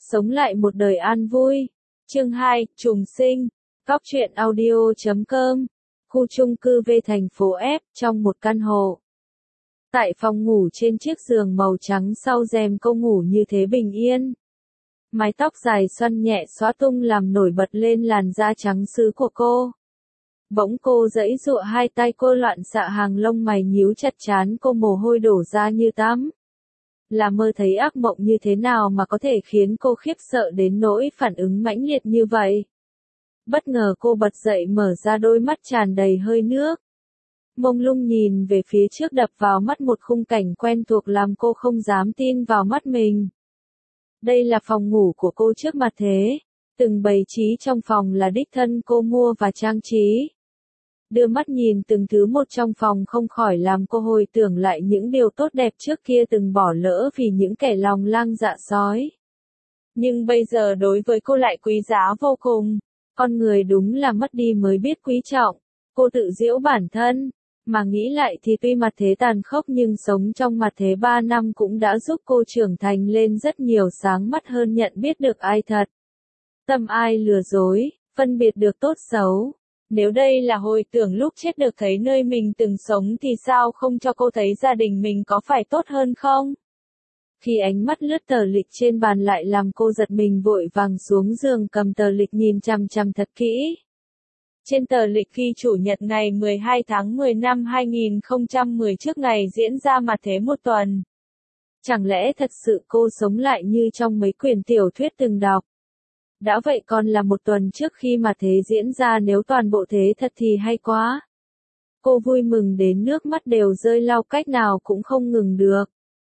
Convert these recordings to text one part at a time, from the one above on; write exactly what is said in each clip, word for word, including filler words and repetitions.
Sống lại một đời an vui. Chương hai, trùng sinh. Cóc truyện audio chấm com. Khu chung cư V thành phố F, trong một căn hộ. Tại phòng ngủ trên chiếc giường màu trắng sau rèm cô ngủ như thế bình yên. Mái tóc dài xoăn nhẹ xõa tung làm nổi bật lên làn da trắng sứ của cô. Bỗng cô giãy giụa, hai tay cô loạn xạ, hàng lông mày nhíu chặt, trán cô mồ hôi đổ ra như tắm. Là mơ thấy ác mộng như thế nào mà có thể khiến cô khiếp sợ đến nỗi phản ứng mãnh liệt như vậy? Bất ngờ cô bật dậy, mở ra đôi mắt tràn đầy hơi nước. Mông lung nhìn về phía trước, đập vào mắt một khung cảnh quen thuộc làm cô không dám tin vào mắt mình. Đây là phòng ngủ của cô trước mặt thế. Từng bày trí trong phòng là đích thân cô mua và trang trí. Đưa mắt nhìn từng thứ một trong phòng không khỏi làm cô hồi tưởng lại những điều tốt đẹp trước kia từng bỏ lỡ vì những kẻ lòng lang dạ sói. Nhưng bây giờ đối với cô lại quý giá vô cùng. Con người đúng là mất đi mới biết quý trọng. Cô tự giễu bản thân. Mà nghĩ lại thì tuy mặt thế tàn khốc nhưng sống trong mặt thế ba năm cũng đã giúp cô trưởng thành lên rất nhiều, sáng mắt hơn, nhận biết được ai thật, tâm ai lừa dối, phân biệt được tốt xấu. Nếu đây là hồi tưởng lúc chết được thấy nơi mình từng sống thì sao không cho cô thấy gia đình mình có phải tốt hơn không? Khi ánh mắt lướt tờ lịch trên bàn lại làm cô giật mình, vội vàng xuống giường cầm tờ lịch nhìn chằm chằm thật kỹ. Trên tờ lịch ghi chủ nhật ngày mười hai tháng mười năm hai nghìn không trăm mười, trước ngày diễn ra mặt thế một tuần. Chẳng lẽ thật sự cô sống lại như trong mấy quyển tiểu thuyết từng đọc? Đã vậy còn là một tuần trước khi mà thế diễn ra, nếu toàn bộ thế thật thì hay quá. Cô vui mừng đến nước mắt đều rơi, lau cách nào cũng không ngừng được.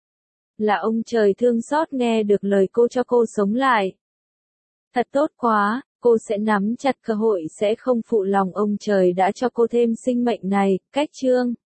Là ông trời thương xót nghe được lời cô, cho cô sống lại. Thật tốt quá, cô sẽ nắm chặt cơ hội, sẽ không phụ lòng ông trời đã cho cô thêm sinh mệnh này. Cách chương